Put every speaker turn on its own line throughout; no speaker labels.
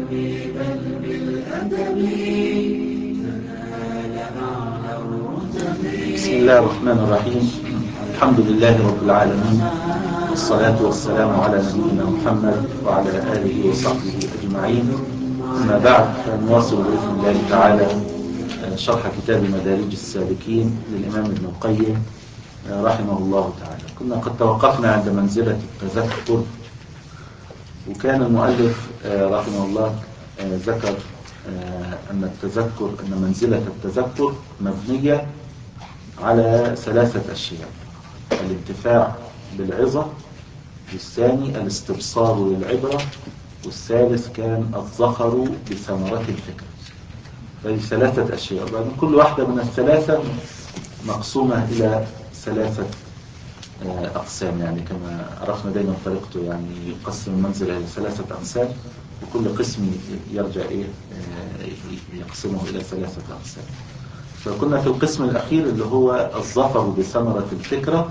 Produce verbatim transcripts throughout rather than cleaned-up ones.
بل بالأدب تنال أعلى الرتب.
بسم الله الرحمن الرحيم. الحمد لله رب العالمين، والصلاة والسلام على نبينا محمد وعلى آله وصحبه أجمعين. أما بعد، فنواصل بإذن الله تعالى شرح كتاب مدارج السالكين للإمام ابن القيم رحمه الله تعالى. كنا قد توقفنا عند منزلة التذكر، وكان المؤلف رحمه الله ذكر أن التذكر أن منزلة التذكر مبنية على ثلاثة أشياء: الانتفاع بالعظة، والثاني الاستبصار للعبرة، والثالث كان الظفر بثمرة الفكر. هذه ثلاثة أشياء، وبعدين كل واحدة من الثلاثة مقسومة إلى ثلاثة أقسام، يعني كما عرفنا دائما طريقته، يعني يقسم المنزل إلى ثلاثة أقسام، وكل قسم يرجع إيه يقسمه إلى ثلاثة أقسام. فكنا في القسم الأخير اللي هو الظفر بثمرة الفكرة.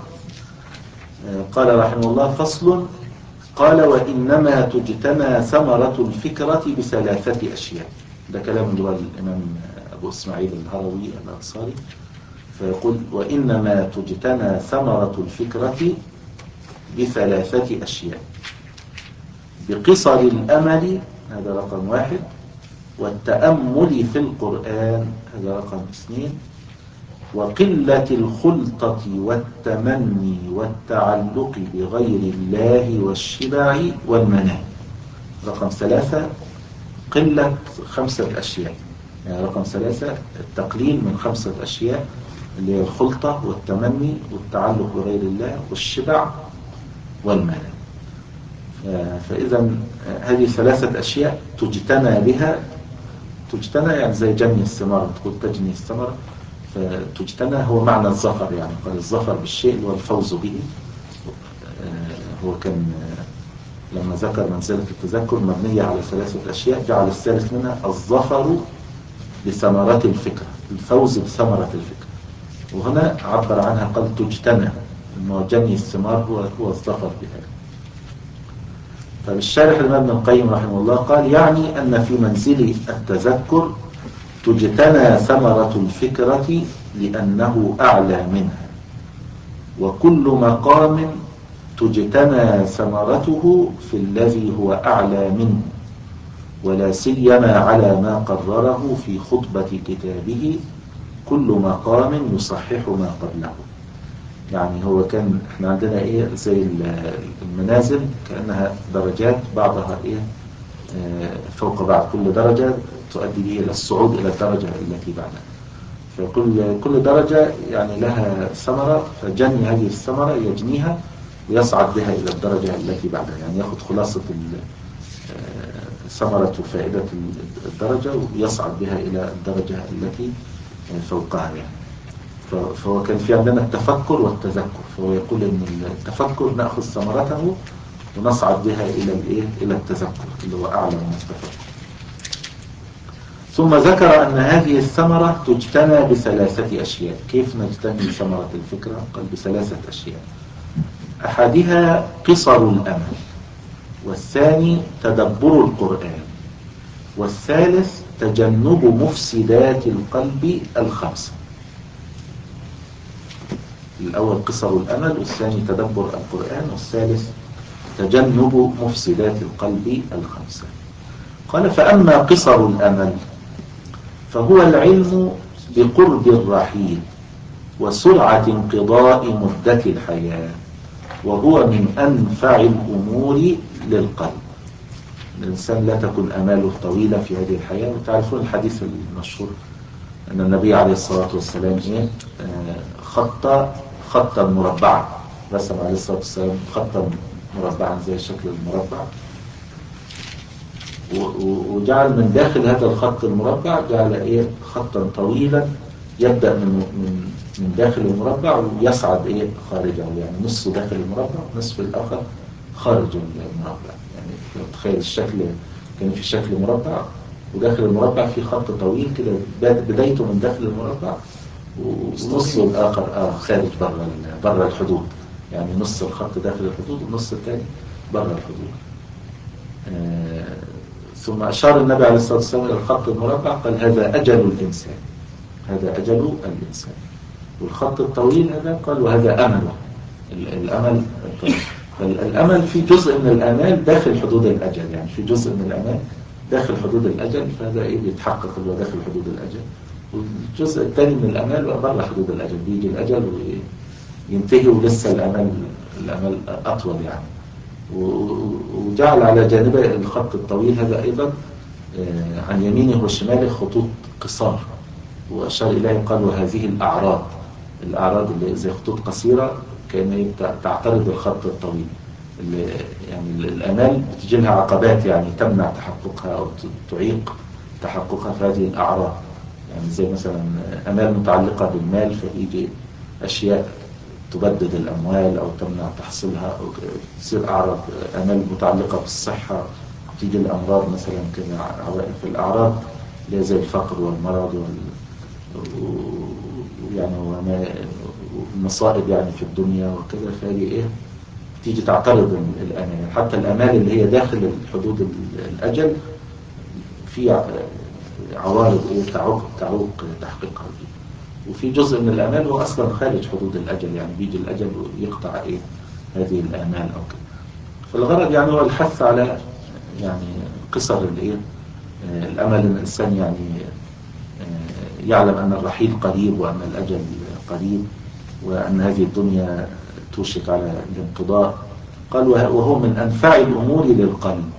قال رحمه الله: فصل. قال: وإنما تجتنى ثمرة الفكرة بثلاثة أشياء. ده كلام اللي هو الإمام أبو إسماعيل الهروي الأنصاري. فيقول: وإنما تجتنى ثمرة الفكرة بثلاثة أشياء: بقصر الأمل، هذا رقم واحد، والتأمل في القرآن، هذا رقم اثنين، وقلة الخلطة والتمني والتعلق بغير الله والشبع والمنام، رقم ثلاثة. قلة خمسة أشياء، يعني رقم ثلاثة التقليل من خمسة أشياء، اللي هي الخلطة والتمني والتعلق بغير الله والشبع والمنام. فإذا هذه ثلاثة أشياء تجتنى بها. تجتنى يعني زي جني الثمار، تقول تجني الثمر، فتجتنى هو معنى الظفر، يعني قال الظفر بالشيء اللي هو الفوز به. هو كان لما ذكر منزلة التذكر مبنية على ثلاثة أشياء، جعل الثالث منها الظفر بثمرات الفكرة، الفوز بثمرة الفكرة، وهنا عبر عنها قال تجتنى، إنه جني الثمار هو هو الظفر بها. فالشارح الإمام ابن القيم رحمه الله قال: يعني أن في منزل التذكر تجتنى ثمرة الفكرة لأنه أعلى منها، وكل مقام تجتنى ثمرته في الذي هو أعلى منه، ولا سيما على ما قرره في خطبة كتابه: كل مقام يصحح ما قبله. يعني هو كان احنا عندنا ايه زي المنازل كأنها درجات، بعضها ايه فوق بعض، كل درجة تؤدي به إلى الصعود إلى الدرجة التي بعدها. فكل كل درجة يعني لها ثمرة، فجني هذه الثمرة يجنيها ويصعد بها إلى الدرجة التي بعدها، يعني يأخذ خلاصة ثمرة فائدة الدرجة ويصعد بها إلى الدرجة التي فوقها يعني. فهو كان في عندنا التفكر والتذكر، فهو يقول إن التفكر نأخذ ثمرته ونصعد بها إلى الإيه إلى التذكر اللي هو أعلى من التفكر. ثم ذكر أن هذه الثمرة تجتنى بثلاثة أشياء. كيف نجتني ثمرة الفكرة؟ قال: بثلاثة أشياء: أحدها قصر الأمل، والثاني تدبر القرآن، والثالث تجنب مفسدات القلب الخمسة. الأول قصر الأمل، والثاني تدبر القرآن، والثالث تجنب مفسدات القلب الخمسة. قال: فأما قصر الأمل فهو العلم بقرب الرحيل وسرعة انقضاء مدة الحياة، وهو من أنفع الأمور للقلب. الإنسان لا تكون أماله طويلة في هذه الحياة. وتعرفون الحديث المشهور أن النبي عليه الصلاة والسلام إيه خط خطا مربعا، رسم عليه الصلاة والسلام خطا مربعا زي شكل المربع، وجعل من داخل هذا الخط المربع جعل ايه خطا طويلا يبدأ من من من داخل المربع ويصعد ايه خارجه، يعني نصه داخل المربع ونصف الاخر خارج المربع. يعني تخيل الشكل كان في شكل مربع، وداخل المربع في خط طويل كده بدايته من داخل المربع، ونصه الاخر اه خارج بره بره الحدود، يعني نص الخط داخل الحدود والنص الثاني بره الحدود. آه ثم أشار النبي عليه الصلاة والسلام إلى الخط المربع قال هذا أجل الإنسان، هذا أجل الإنسان. والخط الطويل هذا قال وهذا أمله، الأمل الطويل. فالأمل في جزء من الآمال داخل حدود الأجل، يعني في جزء من الآمال داخل حدود الأجل، فهذا إيه بيتحقق اللي هو داخل حدود الأجل. والجزء الثاني من الآمال بقى بره حدود الأجل، بيجي الأجل وينتهي ولسه الآمال الآمال أطول يعني. وجعل على جانبي الخط الطويل هذا أيضا عن يمينه وشماله خطوط قصار، وأشار إليه قال وهذه الأعراض، الأعراض اللي زي خطوط قصيرة كان تعترض الخط الطويل، اللي يعني الآمال بتجي لها عقبات يعني تمنع تحققها أو تعيق تحققها في هذه الأعراض. يعني زي مثلا آمال متعلقة بالمال، فيجي أشياء تبدد الأموال أو تمنع تحصيلها، أو تصير أعراض. آمال متعلقة بالصحة تيجي الأمراض مثلا كده عوائق في الأعراض اللي زي الفقر والمرض وال يعني والمصائب يعني في الدنيا وكذا، فهي إيه تيجي تعترض الآمال. حتى الآمال اللي هي داخل حدود الأجل في عوارض إيه تعوق تعوق تحقيقها. وفي جزء من الآمال هو أصلا خارج حدود الأجل، يعني بيجي الأجل ويقطع إيه هذه الآمال أو كده. فالغرض يعني هو الحث على يعني قصر الإيه الأمل، إن الإنسان يعني يعلم أن الرحيل قريب وأن الأجل قريب وأن هذه الدنيا توشك على الانقضاء. قال وهو من أنفع الأمور للقلب،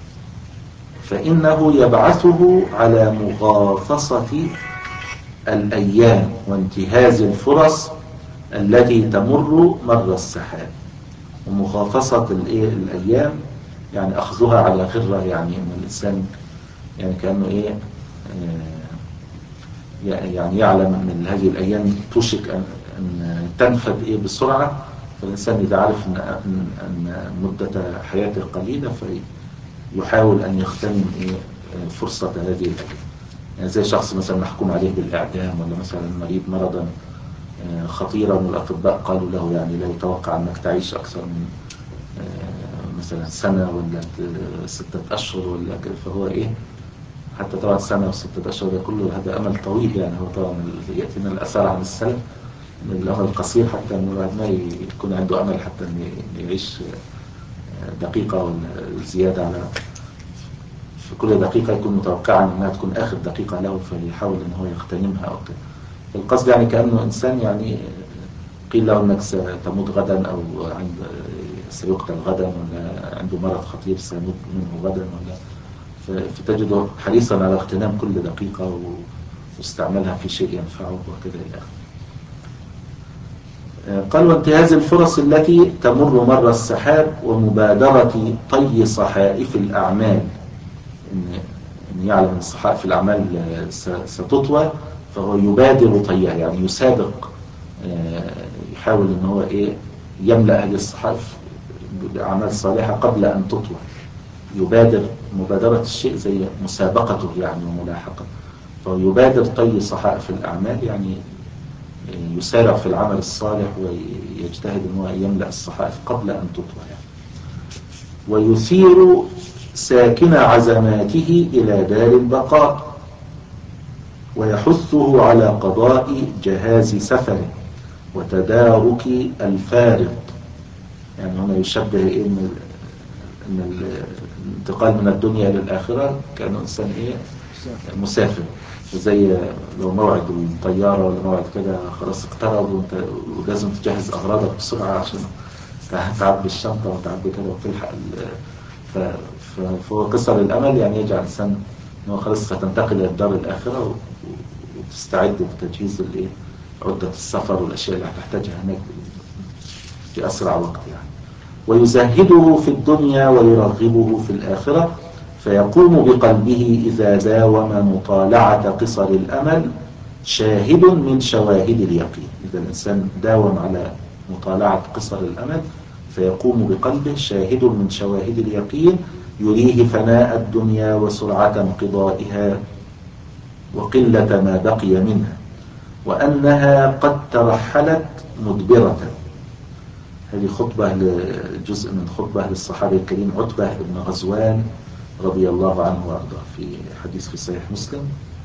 فإنه يبعثه على مغافصة الأيام وانتهاز الفرص التي تمر مر السحاب. ومغافصة الأيام يعني أخذها على غرة، يعني أن الإنسان يعني كأنه إيه يعني يعلم أن هذه الأيام توشك أن, أن تنفذ إيه بسرعة. فالإنسان إذا عرف أن, أن مدة حياته قليلة فيحاول أن يغتنم إيه فرصة هذه الأيام. يعني زي شخص مثلا محكوم عليه بالإعدام، ولا مثلا مريض مرضا خطيرا والأطباء قالوا له يعني لا يتوقع أنك تعيش أكثر من مثلا سنة ولا ستة أشهر ولا كده، فهو إيه حتى طبعا سنة وستة أشهر ده كله هذا أمل طويل. يعني هو طبعا يأتينا الأثار عن السلف إن الأمل قصير، حتى أن الواحد ما يكون عنده أمل حتى أن يعيش دقيقة ولا زيادة على في كل دقيقة يكون متوقعا أنها تكون آخر دقيقة له، فيحاول أن هو يغتنمها أو كده. القصد يعني كأنه إنسان يعني قيل له أنك ستموت غدا أو عند سيقتل غدا، ولا عنده مرض خطير سيموت منه غدا، ولا فتجده حريصا على اغتنام كل دقيقة واستعملها في شيء ينفعه وكذا إلى آخره. قال وانتهاز الفرص التي تمر مر السحاب ومبادرة طي صحائف الأعمال، إن يعلم أن صحائف الأعمال ستطوى فهو يبادر طيها، يعني يسابق يحاول أن هو إيه يملأ هذه الصحائف بأعمال صالحة قبل أن تطوى. يبادر مبادرة الشيء زي مسابقته يعني وملاحقة، فيبادر طي صحائف الأعمال يعني يسارع في العمل الصالح ويجتهد أنه يملأ الصحائف قبل أن تطوى يعني. ويثير ساكن عزماته إلى دار البقاء ويحثه على قضاء جهاز سفره وتدارك الفارط. يعني هنا يشبه إيه إن الانتقال من الدنيا إلى الآخرة كأنه إنسان إيه مسافر، زي لو موعد الطيارة ولا موعد كده خلاص اقترب ولازم تجهز أغراضك بسرعة عشان تعبي الشنطة وتعبي كده وتلحق. فهو قصر الأمل يعني يجعل الإنسان إنه خلاص ستنتقل إلى الدار الآخرة وتستعد بتجهيز الإيه عدة السفر والأشياء اللي هتحتاجها هناك في أسرع وقت يعني. ويزهده في الدنيا ويرغبه في الآخرة، فيقوم بقلبه إذا داوم مطالعة قصر الأمل شاهد من شواهد اليقين. إذا الإنسان داوم على مطالعة قصر الأمل فيقوم بقلبه شاهد من شواهد اليقين يريه فناء الدنيا وسرعة انقضائها وقلة ما بقي منها، وأنها قد ترحلت مدبرة. هذه خطبة لجزء من خطبة للصحابي الكريم عتبة بن غزوان رضي الله عنه وأرضاه في حديث في صحيح مسلم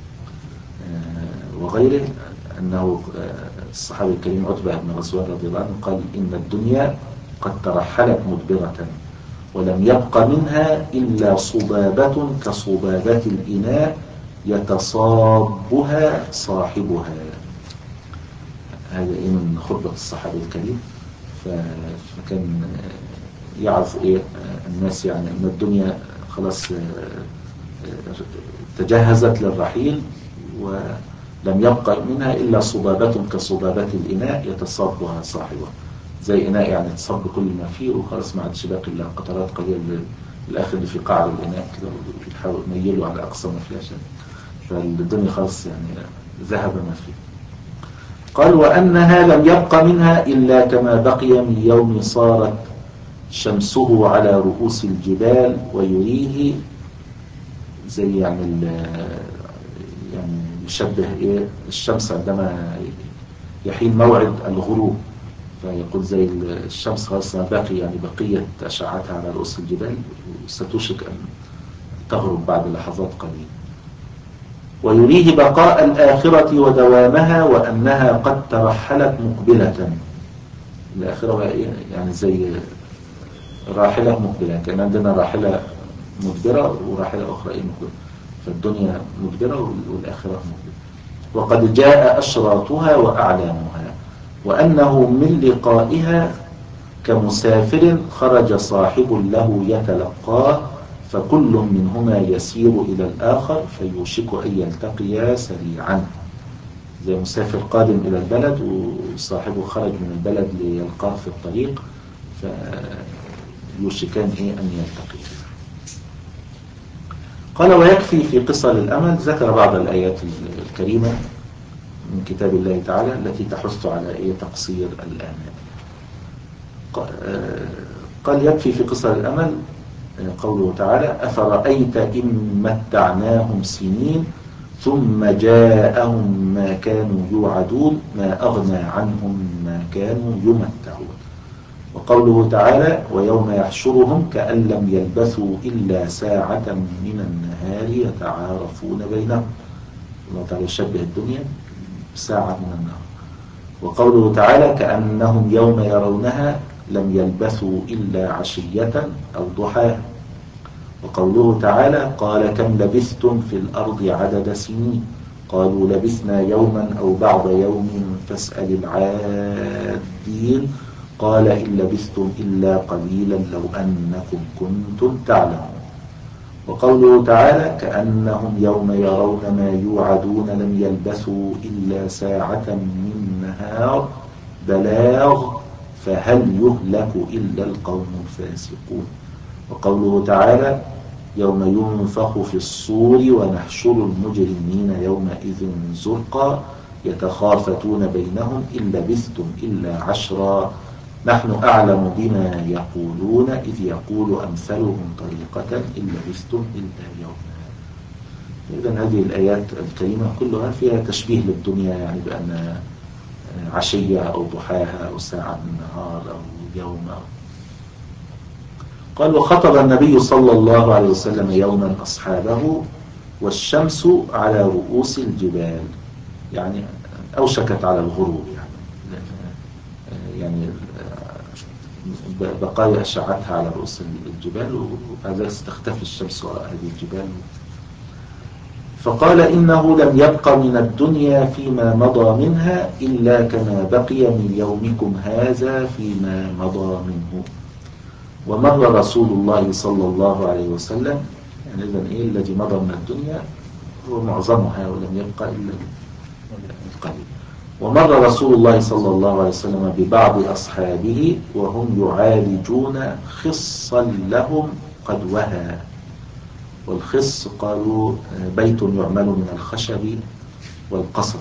وغيره أنه الصحابي الكريم عتبة بن غزوان رضي الله عنه قال إن الدنيا قد ترحلت مدبرة ولم يبق منها إلا صبابة كصبابة الإناء يتصابها صاحبها. هذا إيه من خطبة الصحابي الكريم. فكان يعرف إيه الناس يعني أن الدنيا خلاص تجهزت للرحيل ولم يبقى منها إلا صبابة كصبابة الإناء يتصابها صاحبها. زي إناء يعني تصب كل ما فيه وخلاص ما عادش باقي إلا قطرات قليلة الآخر اللي في قاع الإناء كده ويحاول يميله على أقصى ما فيه عشان فالدنيا خلاص يعني ذهب ما فيه. قال وأنها لم يبق منها إلا كما بقي من يوم صارت شمسه على رؤوس الجبال ويريه زي يعني يعني يشبه إيه الشمس عندما يحين موعد الغروب فيقول زي الشمس خلاص باقي يعني بقية أشعتها على رؤوس الجبال ستوشك أن تغرب بعد لحظات قليلة. ويريه بقاء الآخرة ودوامها وأنها قد ترحلت مقبلة. الآخرة يعني زي راحلة مقبلة كان عندنا راحلة مدبرة وراحلة أخرى مقبلة فالدنيا مدبرة والآخرة مقبلة. وقد جاء أشراطها وأعلامها وأنه من لقائها كمسافر خرج صاحب له يتلقاه فكل منهما يسير إلى الآخر فيوشك أن يلتقيا سريعا. زي مسافر قادم إلى البلد وصاحبه خرج من البلد ليلقاه في الطريق فيوشكان إيه أن يلتقيا. قال ويكفي في قصر الأمل ذكر بعض الآيات الكريمة من كتاب الله تعالى التي تحث على إيه تقصير الآمال. قال يكفي في قصر الأمل قوله تعالى أفرأيت إن متعناهم سنين ثم جاءهم ما كانوا يوعدون ما أغنى عنهم ما كانوا يمتعون. وقوله تعالى ويوم يحشرهم كأن لم يلبثوا إلا ساعة من النهار يتعارفون بينهم. الله تعالى يشبه الدنيا بساعة من النهار. وقوله تعالى كأنهم يوم يرونها لم يلبثوا إلا عشية أو ضحاها. وقوله تعالى قال كم لبثتم في الأرض عدد سنين قالوا لبثنا يوما أو بعض يوم فاسأل العادين قال إن لبثتم إلا قليلا لو أنكم كنتم تعلمون. وقوله تعالى كأنهم يوم يرون ما يوعدون لم يلبثوا إلا ساعة من نهار بلاغ فهل يهلك إلا القوم الفاسقون. وقوله تعالى يوم ينفخ في الصور ونحشر المجرمين يومئذ زرقا يتخافتون بينهم إن لبثتم إلا عشرا نحن أعلم بما يقولون إذ يقول أمثلهم طريقة إن لبثتم إلا يوما. إذن هذه الآيات الكريمة كلها فيها تشبيه للدنيا يعني بأن عشية أو ضحاها أو ساعة من النهار أو يوم. قال وخطب النبي صلى الله عليه وسلم يوما أصحابه والشمس على رؤوس الجبال يعني أوشكت على الغروب يعني يعني بقايا أشعتها على رؤوس الجبال وبعد ذلك تختفي الشمس وراء هذه الجبال. فقال إنه لم يبق من الدنيا فيما مضى منها إلا كما بقي من يومكم هذا فيما مضى منه. ومر رسول الله صلى الله عليه وسلم يعني إذن إيه الذي مضى من الدنيا هو معظمها ولم يبقى إلا القليل. ومر رسول الله صلى الله عليه وسلم ببعض أصحابه وهم يعالجون خصا لهم قد وهى. والخص قالوا بيت يعمل من الخشب والقصب.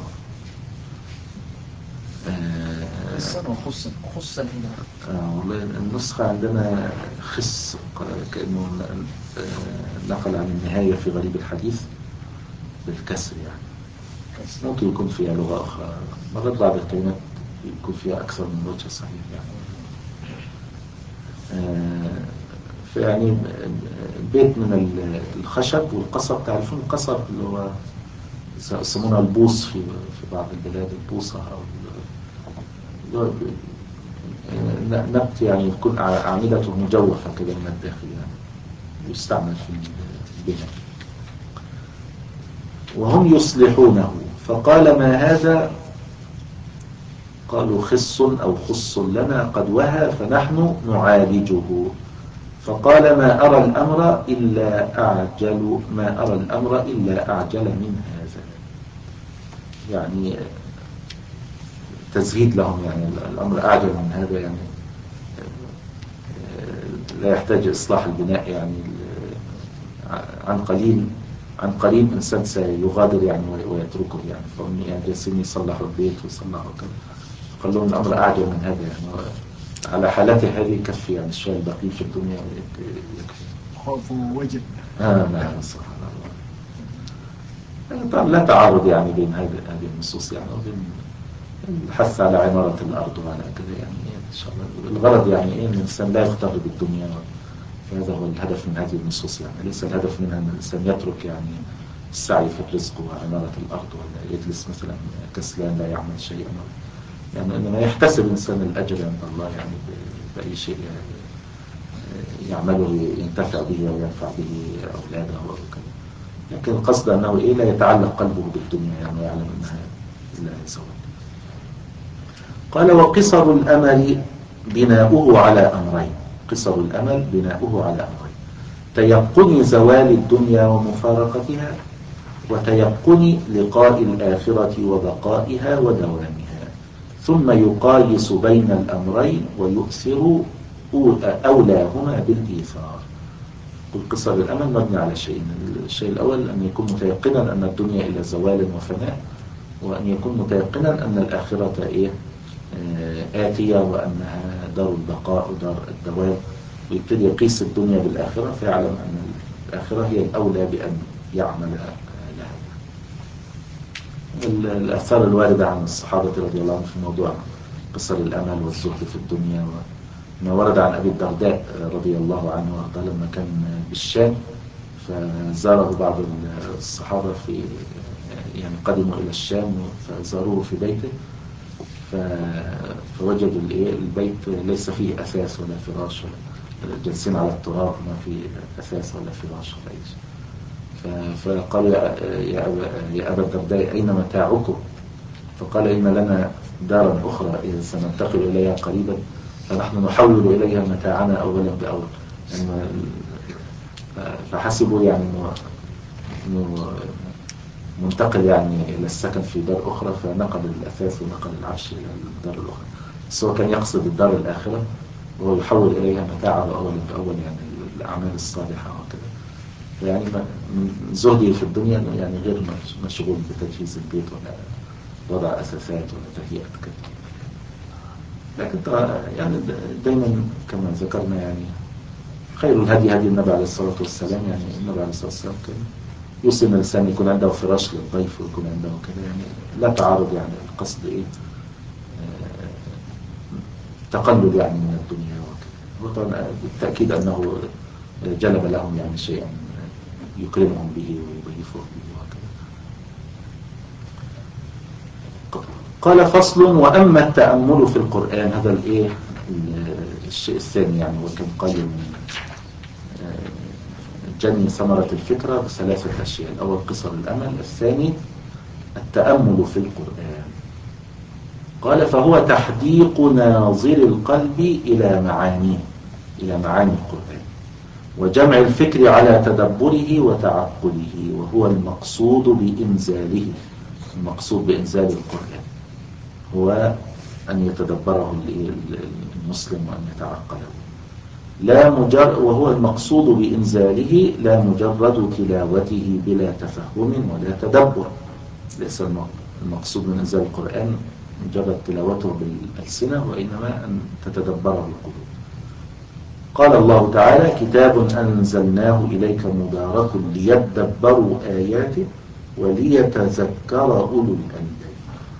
خصا وخصا خصا هنا
آه والله النسخة عندنا خص كأنه نقل عن النهاية في غريب الحديث بالكسر يعني ممكن يكون فيها لغة أخرى مرات بعض الكلمات يكون فيها أكثر من وجه صحيح يعني. آه فيعني بيت من الخشب والقصب. تعرفون القصب اللي هو يسمونه البوص في في بعض البلاد، البوصة أو نبت يعني يكون أعمدته مجوفة كده من الداخل، يعني يستعمل في البناء. وهم يصلحونه، فقال ما هذا؟ قالوا خص أو خص لنا قد وهى فنحن نعالجه. فقال ما أرى الأمر إلا أعجل ما أرى الأمر إلا أعجل من هذا، يعني تزهيد لهم، يعني الأمر أعجل من هذا، يعني لا يحتاج إصلاح البناء، يعني عن قليل عن قريب إنسان سيغادر يعني ويتركه، يعني فهم يعني جالسين يصلحوا البيت ويصلحوا كذا. قال لهم الأمر أعجل من هذا، يعني على حالته هذه يكفي، يعني الشيء البقي في الدنيا يكفي.
خوف ووجل.
آه نعم سبحان الله. طبعا لا تعارض يعني بين هذه هذه النصوص، يعني وبين الحث على عمارة الأرض وعلى كذا، يعني إن شاء الله الغرض يعني إيه، إن الإنسان لا يغتر بالدنيا، هذا هو الهدف من هذه النصوص. يعني ليس الهدف منها أن الإنسان يترك يعني السعي في الرزق وعمارة الأرض، ولا يجلس مثلا كسلان لا يعمل شيئا، يعني إنما يحتسب الإنسان الأجر عند الله يعني بأي شيء يعني يعمله ينتفع به وينفع به أولاده أو كذا. لكن القصد أنه إيه، لا يتعلق قلبه بالدنيا، يعني يعلم أنها لا يزول. قال وقصر الأمل بناؤه على أمرين. قصر الأمل بناؤه على أمرين: تيقن زوال الدنيا ومفارقتها، وتيقن لقاء الآخرة وبقائها ودوامها، ثم يقايس بين الأمرين ويؤثر أولاهما بالإيثار. قل قصر الأمل مبني على شيئين: الشيء الأول أن يكون متيقنا أن الدنيا إلى زوال وفناء، وأن يكون متيقنا أن الآخرة إيه آتية، وأنها دار البقاء ودار الدوام، ويبتدي يقيس الدنيا بالآخرة فيعلم أن الآخرة هي الأولى بأن يعمل لها. الآثار الواردة عن الصحابة رضي الله عنهم في موضوع قصر الأمل والزهد في الدنيا، ما ورد عن أبي الدرداء رضي الله عنه وارضاه لما كان بالشام، فزاره بعض الصحابة في يعني قدموا إلى الشام فزاروه في بيته، فوجدوا البيت ليس فيه أساس ولا فراش، ولا جالسين على التراب، ما فيه أساس ولا فراش ولا أي شيء. فقالوا يا أبا, يا أبا الدرداء أين متاعكم؟ فقال إن لنا دارا أخرى إذا سننتقل إليها قريبا، فنحن نحول إليها متاعنا أولا بأول. يعني فحسبوا يعني أنه منتقل يعني إلى السكن في دار أخرى، فنقل الأثاث ونقل العرش إلى الدار الأخرى، بس هو كان يقصد الدار الآخرة، وهو يحول إليها متاعه أولا بأول، يعني الأعمال الصالحة وكذا. يعني من زهده في الدنيا يعني غير مشغول بتجهيز البيت ولا وضع أساسات ولا تهيئة كذا. لكن يعني دائما كما ذكرنا يعني خير الهدي هدي النبي عليه الصلاة والسلام. يعني النبي عليه الصلاة والسلام كان يوصي ان الانسان يكون عنده فراش للضيف ويكون عنده كذا، يعني لا تعارض، يعني القصد ايه آه تقلل يعني من الدنيا وكذا. وطبعا بالتأكيد انه جلب لهم يعني شيئا يكرمهم به ويضيفهم به وكذا. قال فصل: واما التأمل في القرآن، هذا الايه الشيء الثاني، يعني وكان قال جني ثمرة الفكرة بثلاثة أشياء: الأول قصر الأمل، الثاني التأمل في القرآن. قال فهو تحديق ناظر القلب إلى معانيه، إلى معاني القرآن، وجمع الفكر على تدبره وتعقله، وهو المقصود بإنزاله. المقصود بإنزال القرآن هو أن يتدبره المسلم وأن يتعقله، لا مجرد، وهو المقصود بإنزاله لا مجرد تلاوته بلا تفهم ولا تدبر. ليس المقصود من إنزال القرآن مجرد تلاوته بالألسنة، وإنما أن تتدبره القلوب. قال الله تعالى: كتاب أنزلناه إليك مبارك ليدبروا آياته وليتذكر أولو الألباب.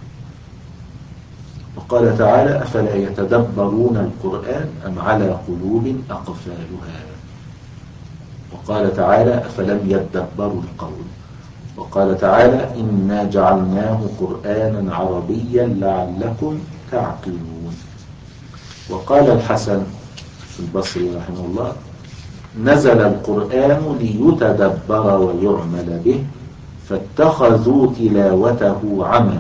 وقال تعالى: أفلا يتدبرون القرآن أم على قلوب أقفالها. وقال تعالى أفلم يدبروا القول. وقال تعالى إنا جعلناه قرآنا عربيا لعلكم تعقلون. وقال الحسن البصري رحمه الله نزل القرآن ليتدبر ويعمل به فاتخذوا تلاوته عملا.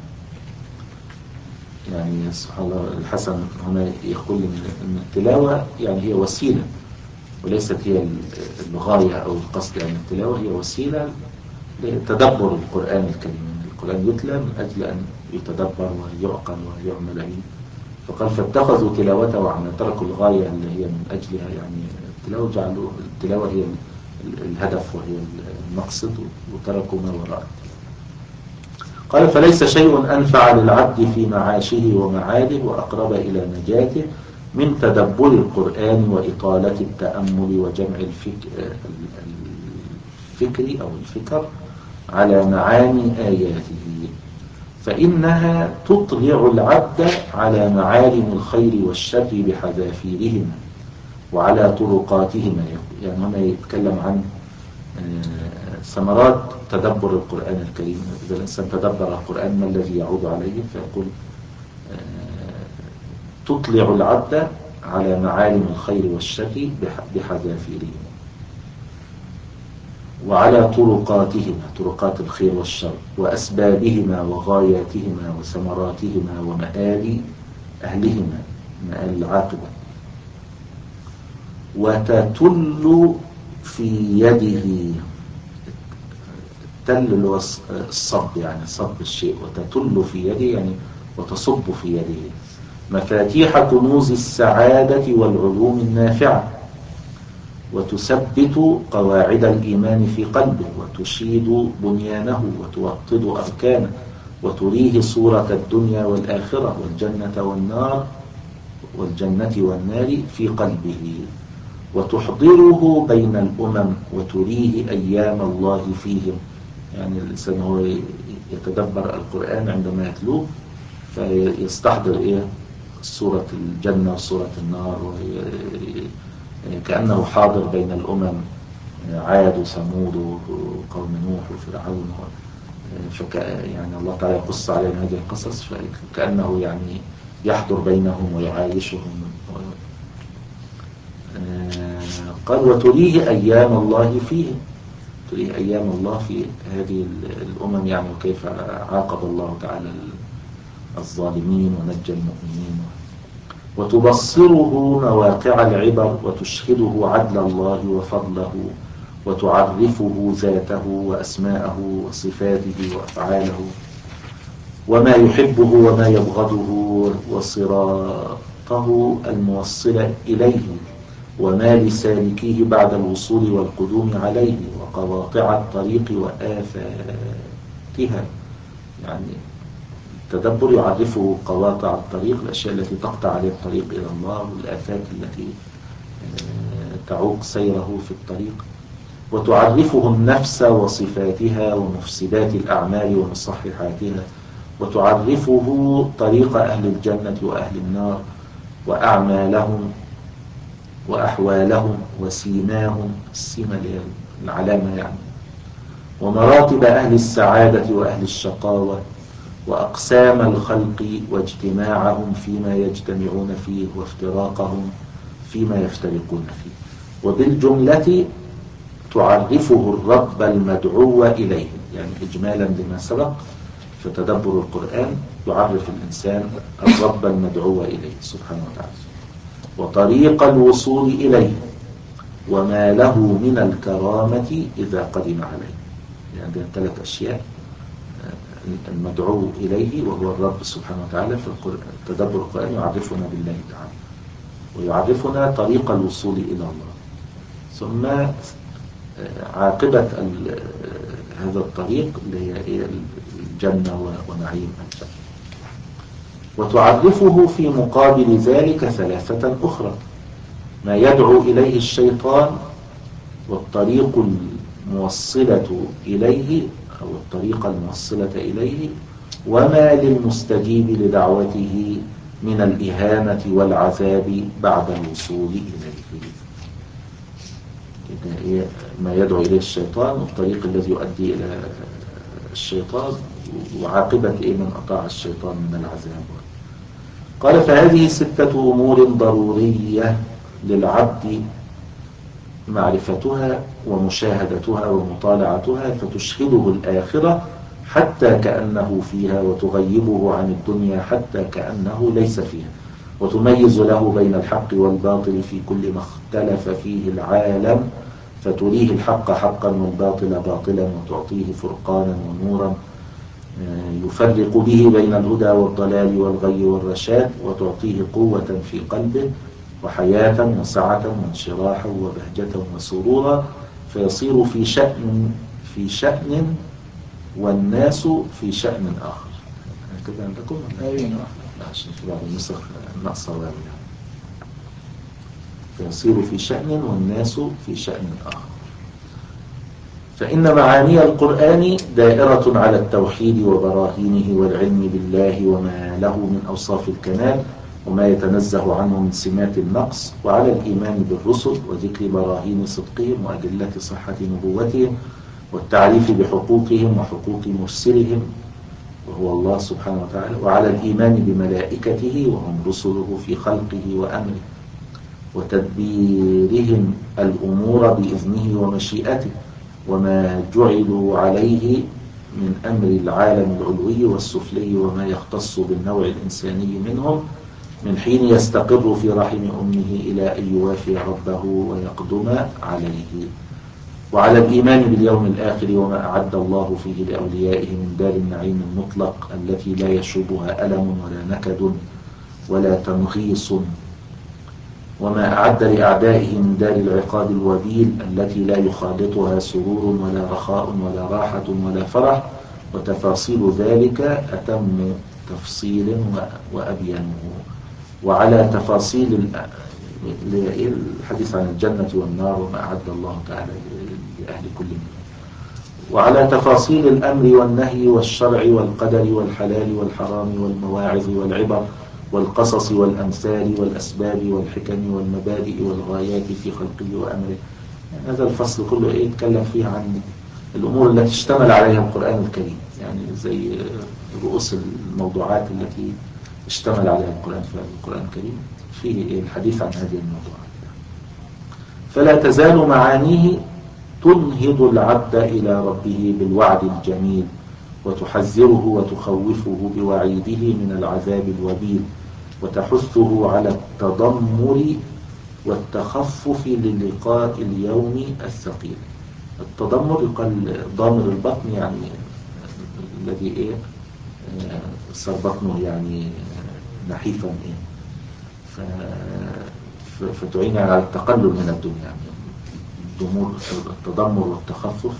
يعني سبحان الله الحسن هنا يقول أن التلاوة يعني هي وسيلة وليست هي الغاية أو القصد. يعني التلاوة هي وسيلة لتدبر القرآن الكريم. القرآن يتلى من أجل أن يتدبر ويعقل ويعمل به. فقال فاتخذوا تلاوته عملا، تركوا الغاية اللي هي من أجلها يعني التلاوة، جعلوا التلاوة هي الهدف وهي المقصد وتركوا ما وراءه. قال فليس شيء أنفع للعبد في معاشه ومعاده وأقرب إلى نجاته من تدبر القرآن وإطالة التأمل وجمع الفكر, الفكر أو الفكر على معاني آياته، فإنها تطلع العبد على معالم الخير والشر بحذافيرهما وعلى طرقاتهما. يعني هنا يتكلم عن ثمرات تدبر القرآن الكريم. إذا الإنسان تدبر القرآن ما الذي يعود عليه؟ فيقول تطلع العبد على معالم الخير والشر بحذافيرهما وعلى طرقاتهما، طرقات الخير والشر، وأسبابهما وغاياتهما وثمراتهما ومآل أهلهما، مآل العاقبة. وتتل في يده، التل الصب يعني صب الشيء، وتتل في يده يعني وتصب في يده مفاتيح كنوز السعادة والعلوم النافعة، وتثبت قواعد الإيمان في قلبه وتشيد بنيانه وتوطد أركانه وتريه صورة الدنيا والآخرة والجنة والنار والجنة والنار في قلبه، وتحضره بين الأمم وتريه أيام الله فيهم. يعني الإنسان هو يتدبر القرآن عندما يتلوه فيستحضر إيه صورة الجنة وصورة النار، كأنه حاضر بين الأمم، عاد وثمود وقوم نوح وفرعون، فك يعني الله تعالى يقص علينا هذه القصص فكأنه يعني يحضر بينهم ويعايشهم. قال وتريه أيام الله فيهم، تريه أيام الله في هذه الأمم يعني وكيف عاقب الله تعالى الظالمين ونجى المؤمنين، وتبصره مواقع العبر وتشهده عدل الله وفضله وتعرفه ذاته وأسماءه وصفاته وأفعاله وما يحبه وما يبغضه وصراطه الموصل إليه وما لسالكيه بعد الوصول والقدوم عليه وقواطع الطريق وآفاتها. يعني التدبر يعرفه قواطع الطريق، الأشياء التي تقطع عليه الطريق إلى الله والآفات التي تعوق سيره في الطريق، وتعرفه النفس وصفاتها ومفسدات الأعمال ومصححاتها، وتعرفه طريق أهل الجنة وأهل النار وأعمالهم وأحوالهم وسيماهم، السيمة العلامة يعني، ومراتب أهل السعادة وأهل الشقاوة وأقسام الخلق واجتماعهم فيما يجتمعون فيه وافتراقهم فيما يفترقون فيه. وبالجملة تعرفه الرب المدعو إليه، يعني إجمالا لما سبق فتدبر القرآن يعرف الإنسان الرب المدعو إليه سبحانه وتعالى وطريق الوصول إليه وما له من الكرامة إذا قدم عليه. يعني ثلاث أشياء، المدعو إليه وهو الرب سبحانه وتعالى في تدبر القرآن يعرفنا بالله تعالى ويعرفنا طريق الوصول إلى الله، ثم عاقبة هذا الطريق اللي هي الجنة ونعيم الجنة. وتعرفه في مقابل ذلك ثلاثة أخرى: ما يدعو إليه الشيطان والطريق الموصلة إليه أو الطريقة الموصلة إليه، وما للمستجيب لدعوته من الإهانة والعذاب بعد الوصول إليه. إيه ما يدعو إليه الشيطان والطريق الذي يؤدي إلى الشيطان وعاقبة إيه من أطاع الشيطان من العذاب. قال فهذه ستة أمور ضرورية للعبد معرفتها ومشاهدتها ومطالعتها فتشهده الآخرة حتى كأنه فيها وتغيبه عن الدنيا حتى كأنه ليس فيها وتميز له بين الحق والباطل في كل ما اختلف فيه العالم فتريه الحق حقا والباطل باطلا وتعطيه فرقانا ونورا يفرق به بين الهدى والضلال والغي والرشاد وتعطيه قوة في قلبه وحياة وسعة وانشراحا وبهجة وسرورا فيصير في شأن في شأن والناس في شأن آخر. كده عندكم؟
أيوة.
عشان في بعض النسخ ناقصة واو يعني. فيصير في شأن والناس في شأن آخر. فإن معاني القرآن دائرة على التوحيد وبراهينه والعلم بالله وما له من أوصاف الكمال وما يتنزه عنه من سمات النقص وعلى الإيمان بالرسل وذكر براهين صدقهم وأدلة صحة نبوتهم والتعريف بحقوقهم وحقوق مرسلهم وهو الله سبحانه وتعالى وعلى الإيمان بملائكته وهم رسله في خلقه وأمره وتدبيرهم الأمور بإذنه ومشيئته وما جعلوا عليه من أمر العالم العلوي والسفلي وما يختص بالنوع الإنساني منهم من حين يستقر في رحم أمه إلى أن يوافي ربه ويقدم عليه وعلى الإيمان باليوم الآخر وما أعد الله فيه لأوليائه من دار النعيم المطلق التي لا يشوبها ألم ولا نكد ولا تنغيص وما أعد لأعدائه من دار العقاب الوبيل التي لا يخالطها سرور ولا رخاء ولا راحة ولا فرح وتفاصيل ذلك أتم تفصيل وأبينه وعلى تفاصيل الحديث عن الجنة والنار وما أعد الله تعالى لأهل كل منهم وعلى تفاصيل الأمر والنهي والشرع والقدر والحلال والحرام والمواعظ والعبر والقصص والأمثال والأسباب والحكم والمبادئ والغايات في خلقه وأمره. يعني هذا الفصل كله إيه يتكلم فيه عن الأمور التي اشتمل عليها القرآن الكريم يعني زي رؤوس الموضوعات التي اشتمل عليها القرآن في القرآن الكريم فيه الحديث عن هذه الموضوعات. فلا تزال معانيه تنهض العبد إلى ربه بالوعد الجميل وتحذره وتخوفه بوعيده من العذاب الوبيل وتحثه على التضمر والتخفف للقاء اليوم الثقيل. التضمر يقال ضامر البطن يعني الذي ايه صار بطنه يعني نحيفا ايه فتعين على التقلل من الدنيا يعني التضمر والتخفف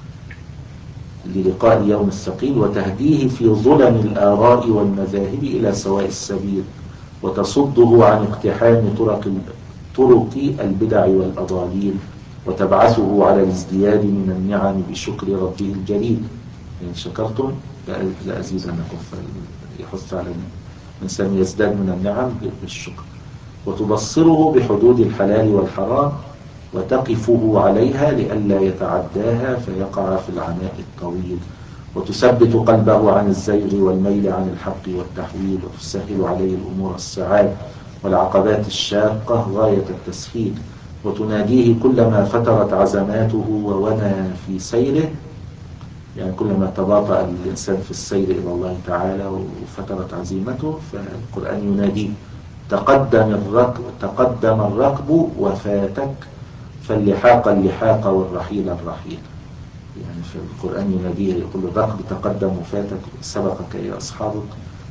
للقاء اليوم الثقيل وتهديه في ظلم الآراء والمذاهب إلى سواء السبيل وتصده عن اقتحام طرق طرق البدع والأضاليل وتبعثه على الازدياد من النعم بشكر ربه الجليل. إن شكرتم لأزيدنكم فيحث على الإنسان يزداد من النعم بالشكر وتبصره بحدود الحلال والحرام وتقفه عليها لئلا يتعداها فيقع في العناء الطويل وتثبت قلبه عن الزيغ والميل عن الحق والتحويل وتسهل عليه الأمور السعاد والعقبات الشاقة غاية التسهيل وتناديه كلما فترت عزماته وونى في سيره يعني كلما تباطأ الإنسان في السير إلى الله تعالى وفترت عزيمته فالقرآن يناديه تقدم الركب, تقدم الركب وفاتك فاللحاق اللحاق والرحيل الرحيل. يعني في القرآن يناديه يقول الركب تقدم وفاتك سبقك يا أصحابك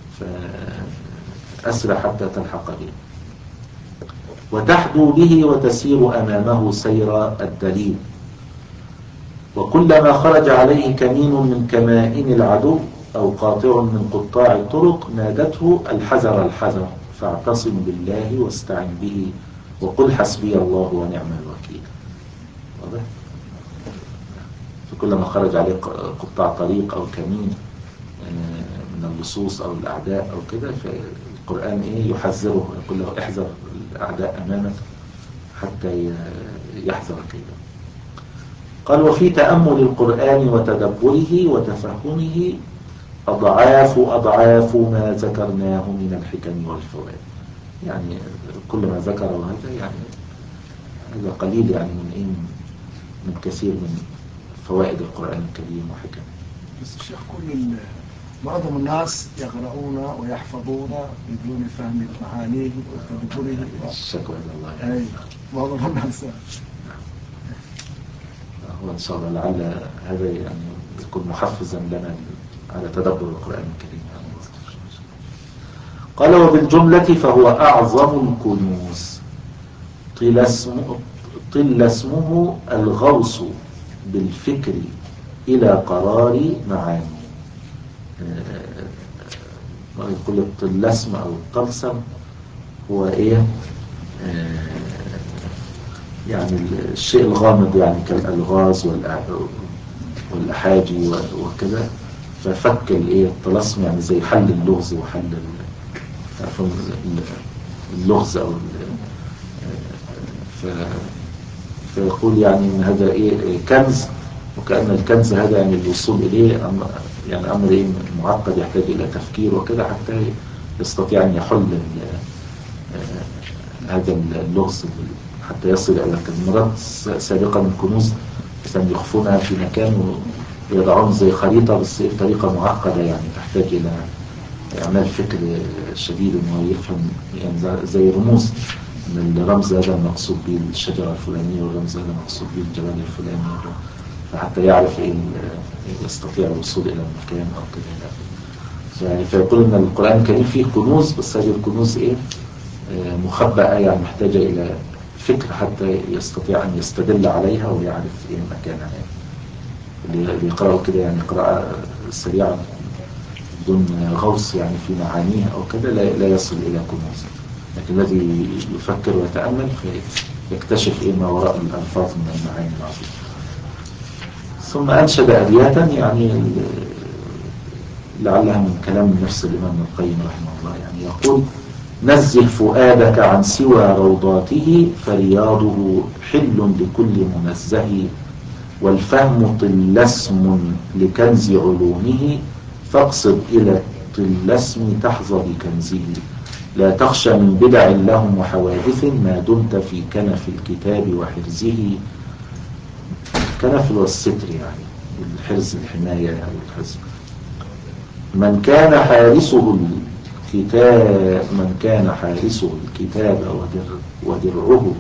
فأسرع حتى تلحق به وتحدو به وتسير أمامه سير الدليل وكلما خرج عليه كمين من كمائن العدو أو قاطع من قطاع الطرق نادته الحذر الحذر فاعتصم بالله واستعن به وقل حسبي الله ونعم الوكيل. واضح؟ فكلما خرج عليه قطاع طريق أو كمين من اللصوص أو الأعداء أو كده فالقرآن إيه يحذره يقول له احذر الأعداء أمامك حتى يحذر كده. قال وفي تأمل القرآن وتدبره وتفهمه أضعاف أضعاف ما ذكرناه من الحكم والفوائد. يعني كل ما ذكره هذا يعني هذا قليل يعني من إيه من كثير من فوائد القرآن الكريم وحكمه.
بس الشيخ كل معظم الناس يقرؤون ويحفظون بدون فهم معانيه وتدبره.
الشكوى إلى الله.
أي معظم الناس.
هو إن شاء الله لعل هذا يعني يكون محفزا لنا على تدبر القرآن الكريم. قال وبالجملة فهو أعظم الكنوز طل اسمه, طل اسمه الغوص بالفكر إلى قرار معاني. يقول الطلسم أو الطلسم هو إيه يعني الشيء الغامض يعني كالألغاز والأحاجي وكذا. ففك الايه الطلسم يعني زي حل اللغز وحل اللغز او فيقول يعني ان هذا ايه كنز، وكأن الكنز هذا يعني الوصول اليه يعني امر ايه معقد يحتاج الى تفكير وكذا حتى يستطيع ان يحل هذا اللغز حتى يصل الى الكنز. مرات سابقا الكنوز مثلا يخفونها في مكان ويضعون زي خريطة بس بطريقة معقدة يعني تحتاج إلى إعمال فكر شديد إنه يفهم يعني زي رموز من الرمز هذا المقصود به الشجرة الفلانية والرمز هذا المقصود به الجبل الفلاني فحتى يعرف إيه يستطيع الوصول إلى المكان أو كذا يعني. فيقول إن القرآن الكريم فيه كنوز بس هذه الكنوز إيه مخبأة يعني محتاجة إلى فكر حتى يستطيع أن يستدل عليها ويعرف إيه مكانها. اللي بيقرأوا كده يعني قراءة سريعة بدون غوص يعني في معانيها أو كده لا, لا يصل إلى كنوز. لكن الذي يفكر ويتأمل فيكتشف إيه ما وراء الألفاظ من المعاني العظيمة. ثم أنشد أبياتا يعني لعلها من كلام نفس الإمام ابن القيم رحمه الله يعني يقول نزه فؤادك عن سوى روضاته فرياضه حل لكل منزه والفهم طلسم لكنز علومه فاقصد إلى الطلسم تحظى بكنزه لا تخشى من بدع لهم وحوادث ما دمت في كنف الكتاب وحرزه. كنف والستر يعني الحرز الحماية أو الحرز. من كان حارسه الكتاب من كان حارسه الكتاب ودرعه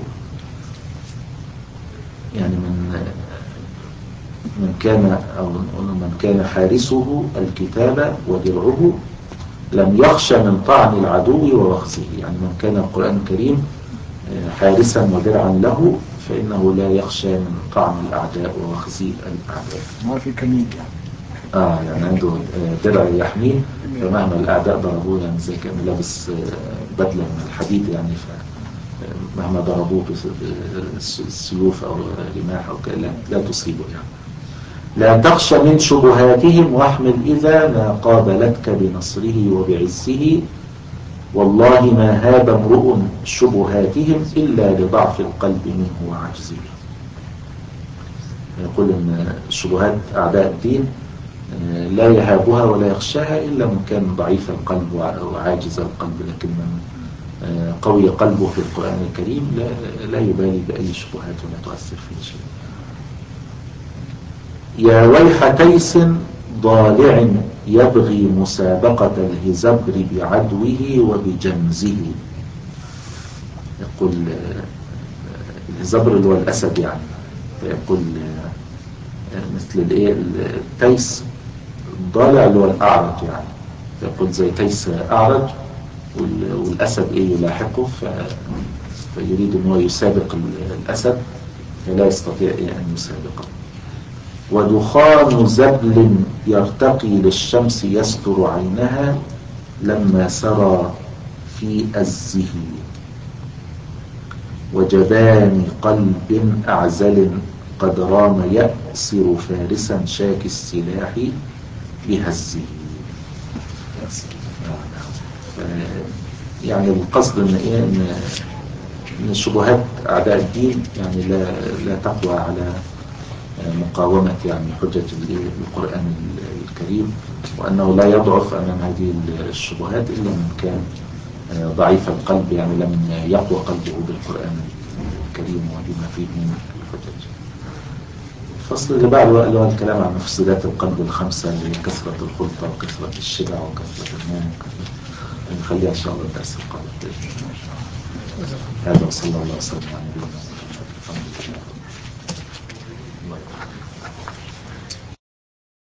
يعني من من كان أو من كان حارسه الكتاب ودرعه لم يخشى من طعن العدو ووخزه. يعني من كان القرآن الكريم حارسا ودرعا له فإنه لا يخشى من طعن الأعداء ووخز الأعداء.
ما في كمين يعني
آه يعني عنده درع يحميه فمهما الأعداء ضربوه يعني زي كأنه لابس بدلة من الحديد يعني فمهما ضربوه بالسيوف أو رماح أو كلا لا تصيبه يعني. لا تخشى من شبهاتهم واحمل إذا ما قابلتك بنصره وبعزه والله ما هاب امرؤ شبهاتهم إلا لضعف القلب منه وعجزه. يقول إن شبهات أعداء الدين لا يهابها ولا يخشاها إلا من كان ضعيف القلب وعاجز القلب. لكن من قوي قلبه في القرآن الكريم لا, لا يبالي بأي شبهات ولا تؤثر فيه شيء. يا ويح تيس ضالع يبغي مسابقة الهزبر بعدوه وبجمزه. يقول الهزبر اللي هو الأسد يعني فيقول مثل الايه التيس الضالع اللي هو الأعرج يعني فيقول زي تيس أعرج والأسد ايه يلاحقه فيريد ان هو يسابق الأسد فلا يستطيع إيه أن يسابقه. ودخان زبل يرتقي للشمس يستر عينها لما سرى في أزه وجبان قلب أعزل قد رام يأسر فارسا شاك السلاح بهزه. يعني القصد ان ايه ان شبهات اعداء الدين يعني لا لا تقوى على مقاومة يعني حجة القرآن الكريم، وأنه لا يضعف أمام هذه الشبهات إلا من كان ضعيف القلب، يعني لم يقوى قلبه بالقرآن الكريم وبما فيه من الحجج. الفصل اللي بعده اللي هو الكلام عن مفسدات القلب الخمسة، اللي هي كثرة الخلطة وكثرة الشبع وكثرة النوم وكثرة، نخليها إن شاء الله الدرس القادم بإذن الله. هذا وصلى الله وسلم على نبينا محمد. الحمد لله. الله يبارك.